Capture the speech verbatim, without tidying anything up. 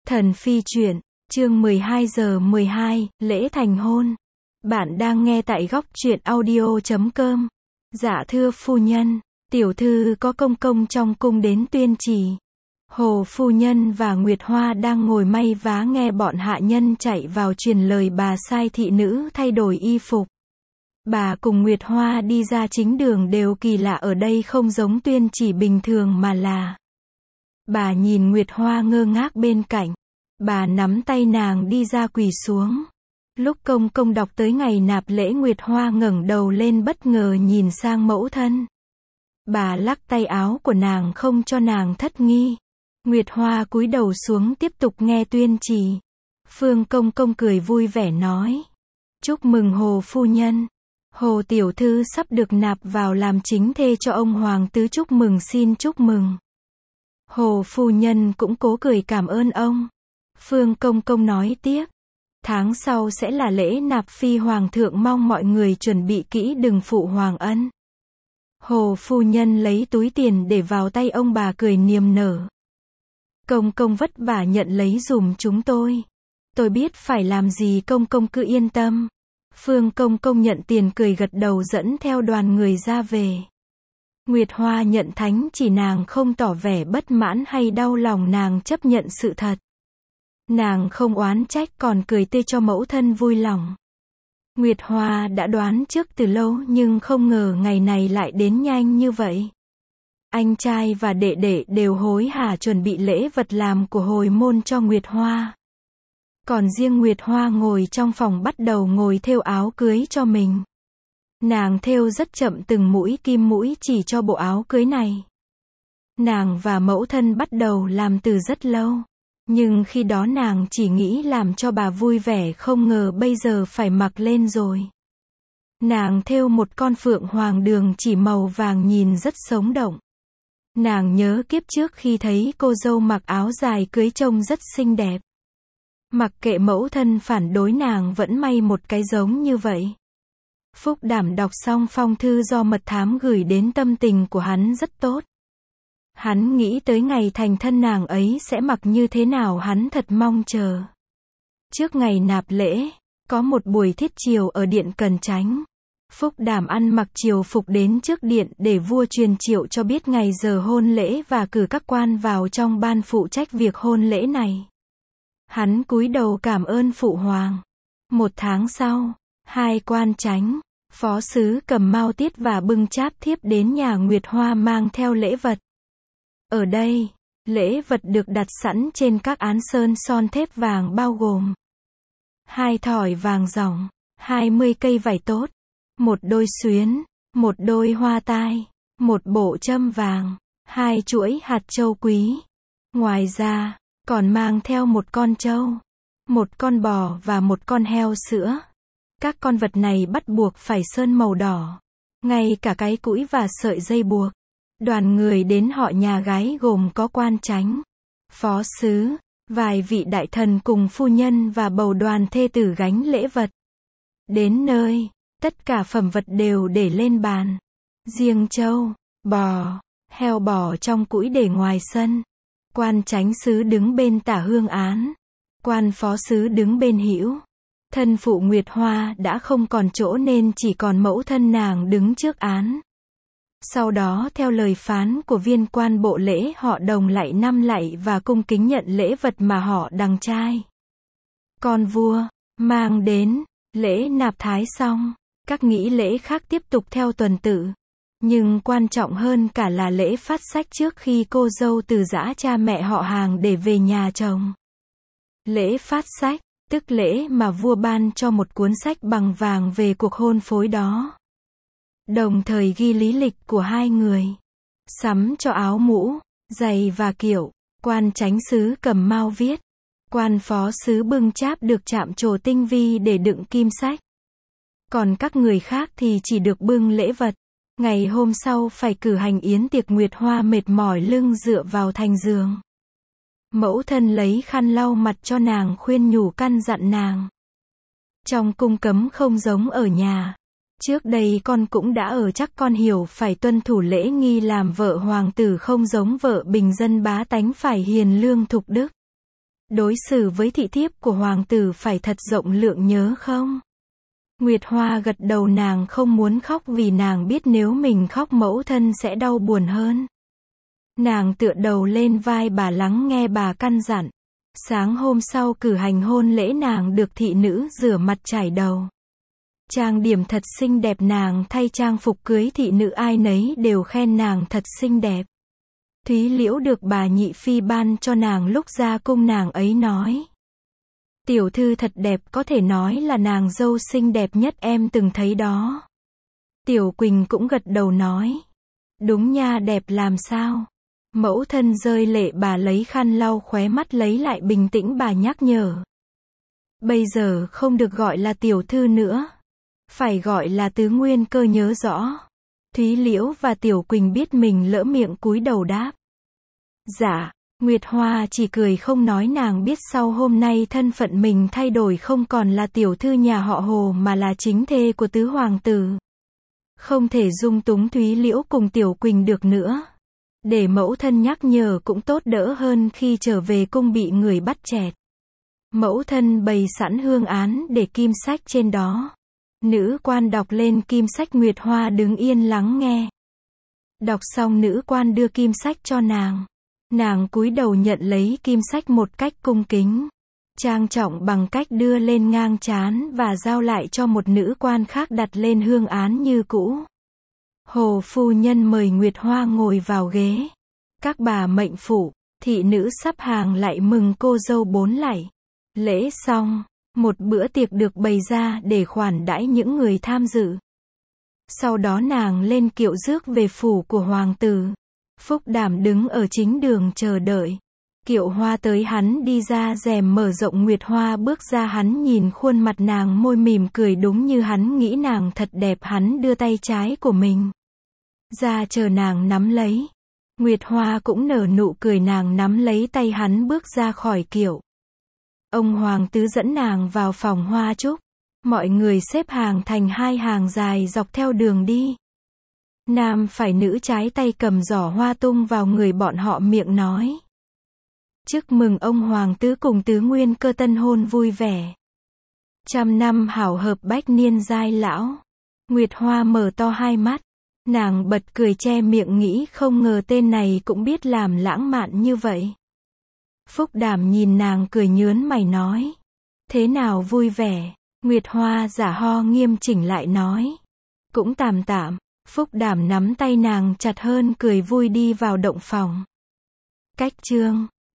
Thần Phi Truyện, chương mười hai giờ mười hai, lễ thành hôn. Bạn đang nghe tại góc truyện audio chấm com. Dạ thưa phu nhân, tiểu thư có công công trong cung đến tuyên chỉ. Hồ phu nhân và Nguyệt Hoa đang ngồi may vá nghe bọn hạ nhân chạy vào truyền lời bà sai thị nữ thay đổi y phục. Bà cùng Nguyệt Hoa đi ra chính đường đều kỳ lạ, ở đây không giống tuyên chỉ bình thường mà là. Bà nhìn Nguyệt Hoa ngơ ngác bên cạnh. Bà nắm tay nàng đi ra quỳ xuống. Lúc công công đọc tới ngày nạp lễ, Nguyệt Hoa ngẩng đầu lên bất ngờ nhìn sang mẫu thân. Bà lắc tay áo của nàng không cho nàng thất nghi. Nguyệt Hoa cúi đầu xuống tiếp tục nghe tuyên chỉ. Phương công công cười vui vẻ nói. Chúc mừng Hồ phu nhân. Hồ tiểu thư sắp được nạp vào làm chính thê cho ông hoàng tứ, chúc mừng, xin chúc mừng. Hồ phu nhân cũng cố cười cảm ơn ông. Phương công công nói tiếp. Tháng sau sẽ là lễ nạp phi hoàng thượng, mong mọi người chuẩn bị kỹ đừng phụ hoàng ân. Hồ phu nhân lấy túi tiền để vào tay ông, bà cười niềm nở. Công công vất vả nhận lấy dùm chúng tôi. Tôi biết phải làm gì, công công cứ yên tâm. Phương công công nhận tiền cười gật đầu dẫn theo đoàn người ra về. Nguyệt Hoa nhận thánh chỉ, nàng không tỏ vẻ bất mãn hay đau lòng, nàng chấp nhận sự thật. Nàng không oán trách, còn cười tươi cho mẫu thân vui lòng. Nguyệt Hoa đã đoán trước từ lâu nhưng không ngờ ngày này lại đến nhanh như vậy. Anh trai và đệ đệ đều hối hả chuẩn bị lễ vật làm của hồi môn cho Nguyệt Hoa. Còn riêng Nguyệt Hoa ngồi trong phòng bắt đầu ngồi thêu áo cưới cho mình. Nàng thêu rất chậm, từng mũi kim mũi chỉ cho bộ áo cưới này. Nàng và mẫu thân bắt đầu làm từ rất lâu. Nhưng khi đó nàng chỉ nghĩ làm cho bà vui vẻ, không ngờ bây giờ phải mặc lên rồi. Nàng thêu một con phượng hoàng đường chỉ màu vàng nhìn rất sống động. Nàng nhớ kiếp trước khi thấy cô dâu mặc áo dài cưới trông rất xinh đẹp. Mặc kệ mẫu thân phản đối, nàng vẫn may một cái giống như vậy. Phúc Đảm đọc xong phong thư do mật thám gửi đến, tâm tình của hắn rất tốt. Hắn nghĩ tới ngày thành thân nàng ấy sẽ mặc như thế nào, hắn thật mong chờ. Trước ngày nạp lễ, có một buổi thiết triều ở điện Cần Chánh. Phúc Đảm ăn mặc triều phục đến trước điện để vua truyền triệu cho biết ngày giờ hôn lễ và cử các quan vào trong ban phụ trách việc hôn lễ này. Hắn cúi đầu cảm ơn phụ hoàng. Một tháng sau, hai quan chánh, phó sứ cầm mao tiết và bưng cháp thiếp đến nhà Nguyệt Hoa mang theo lễ vật. Ở đây, lễ vật được đặt sẵn trên các án sơn son thép vàng, bao gồm hai thỏi vàng ròng, hai mươi cây vải tốt, một đôi xuyến, một đôi hoa tai, một bộ châm vàng, hai chuỗi hạt châu quý. Ngoài ra, còn mang theo một con trâu, một con bò và một con heo sữa. Các con vật này bắt buộc phải sơn màu đỏ, ngay cả cái cũi và sợi dây buộc. Đoàn người đến họ nhà gái gồm có quan chánh, phó sứ, vài vị đại thần cùng phu nhân và bầu đoàn thê tử gánh lễ vật. Đến nơi, tất cả phẩm vật đều để lên bàn. Riêng trâu, bò, heo bò trong cũi để ngoài sân. Quan chánh sứ đứng bên tả hương án. Quan phó sứ đứng bên hữu. Thân phụ Nguyệt Hoa đã không còn chỗ nên chỉ còn mẫu thân nàng đứng trước án. Sau đó theo lời phán của viên quan bộ lễ, họ đồng lạy năm lạy và cung kính nhận lễ vật mà họ đằng trai con vua mang đến. Lễ nạp thái xong, các nghi lễ khác tiếp tục theo tuần tự. Nhưng quan trọng hơn cả là lễ phát sách trước khi cô dâu từ giã cha mẹ họ hàng để về nhà chồng. Lễ phát sách, tức lễ mà vua ban cho một cuốn sách bằng vàng về cuộc hôn phối đó. Đồng thời ghi lý lịch của hai người. Sắm cho áo mũ, giày và kiệu. Quan chánh sứ cầm mao viết. Quan phó sứ bưng cháp được chạm trổ tinh vi để đựng kim sách. Còn các người khác thì chỉ được bưng lễ vật. Ngày hôm sau phải cử hành yến tiệc. Nguyệt Hoa mệt mỏi lưng dựa vào thành giường. Mẫu thân lấy khăn lau mặt cho nàng, khuyên nhủ căn dặn nàng. Trong cung cấm không giống ở nhà. Trước đây con cũng đã ở, chắc con hiểu phải tuân thủ lễ nghi, làm vợ hoàng tử không giống vợ bình dân bá tánh, phải hiền lương thục đức. Đối xử với thị thiếp của hoàng tử phải thật rộng lượng nhớ không? Nguyệt Hoa gật đầu, nàng không muốn khóc vì nàng biết nếu mình khóc mẫu thân sẽ đau buồn hơn. Nàng tựa đầu lên vai bà lắng nghe bà căn dặn. Sáng hôm sau cử hành hôn lễ, nàng được thị nữ rửa mặt chải đầu. Trang điểm thật xinh đẹp, nàng thay trang phục cưới thị nữ ai nấy đều khen nàng thật xinh đẹp. Thúy Liễu được bà nhị phi ban cho nàng lúc ra cung, nàng ấy nói. Tiểu thư thật đẹp, có thể nói là nàng dâu xinh đẹp nhất em từng thấy đó. Tiểu Quỳnh cũng gật đầu nói. Đúng nha, đẹp làm sao? Mẫu thân rơi lệ, bà lấy khăn lau khóe mắt lấy lại bình tĩnh, bà nhắc nhở. Bây giờ không được gọi là tiểu thư nữa. Phải gọi là tứ nguyên cơ, nhớ rõ. Thúy Liễu và Tiểu Quỳnh biết mình lỡ miệng cúi đầu đáp. Dạ. Nguyệt Hoa chỉ cười không nói, nàng biết sau hôm nay thân phận mình thay đổi, không còn là tiểu thư nhà họ Hồ mà là chính thê của tứ hoàng tử. Không thể dung túng Thúy Liễu cùng Tiểu Quỳnh được nữa. Để mẫu thân nhắc nhở cũng tốt, đỡ hơn khi trở về cung bị người bắt chẹt. Mẫu thân bày sẵn hương án để kim sách trên đó. Nữ quan đọc lên kim sách, Nguyệt Hoa đứng yên lắng nghe. Đọc xong nữ quan đưa kim sách cho nàng. Nàng cúi đầu nhận lấy kim sách một cách cung kính, trang trọng bằng cách đưa lên ngang trán và giao lại cho một nữ quan khác đặt lên hương án như cũ. Hồ phu nhân mời Nguyệt Hoa ngồi vào ghế. Các bà mệnh phụ, thị nữ sắp hàng lại mừng cô dâu bốn lạy. Lễ xong, một bữa tiệc được bày ra để khoản đãi những người tham dự. Sau đó nàng lên kiệu rước về phủ của hoàng tử. Phúc Đảm đứng ở chính đường chờ đợi. Kiệu hoa tới, hắn đi ra, rèm mở rộng, Nguyệt Hoa bước ra, hắn nhìn khuôn mặt nàng, môi mỉm cười đúng như hắn nghĩ, nàng thật đẹp. Hắn đưa tay trái của mình ra chờ nàng nắm lấy. Nguyệt Hoa cũng nở nụ cười, nàng nắm lấy tay hắn bước ra khỏi kiệu. Ông hoàng tứ dẫn nàng vào phòng hoa chúc. Mọi người xếp hàng thành hai hàng dài dọc theo đường đi. Nam phải nữ trái tay cầm giỏ hoa tung vào người bọn họ, miệng nói. Chúc mừng ông hoàng tứ cùng tứ nguyên cơ tân hôn vui vẻ. Trăm năm hảo hợp, bách niên giai lão. Nguyệt Hoa mở to hai mắt. Nàng bật cười che miệng, nghĩ không ngờ tên này cũng biết làm lãng mạn như vậy. Phúc Đảm nhìn nàng cười nhớn mày nói. Thế nào, vui vẻ? Nguyệt Hoa giả ho nghiêm chỉnh lại nói. Cũng tạm tạm. Phúc Đảm nắm tay nàng chặt hơn, cười vui đi vào động phòng. Cách chương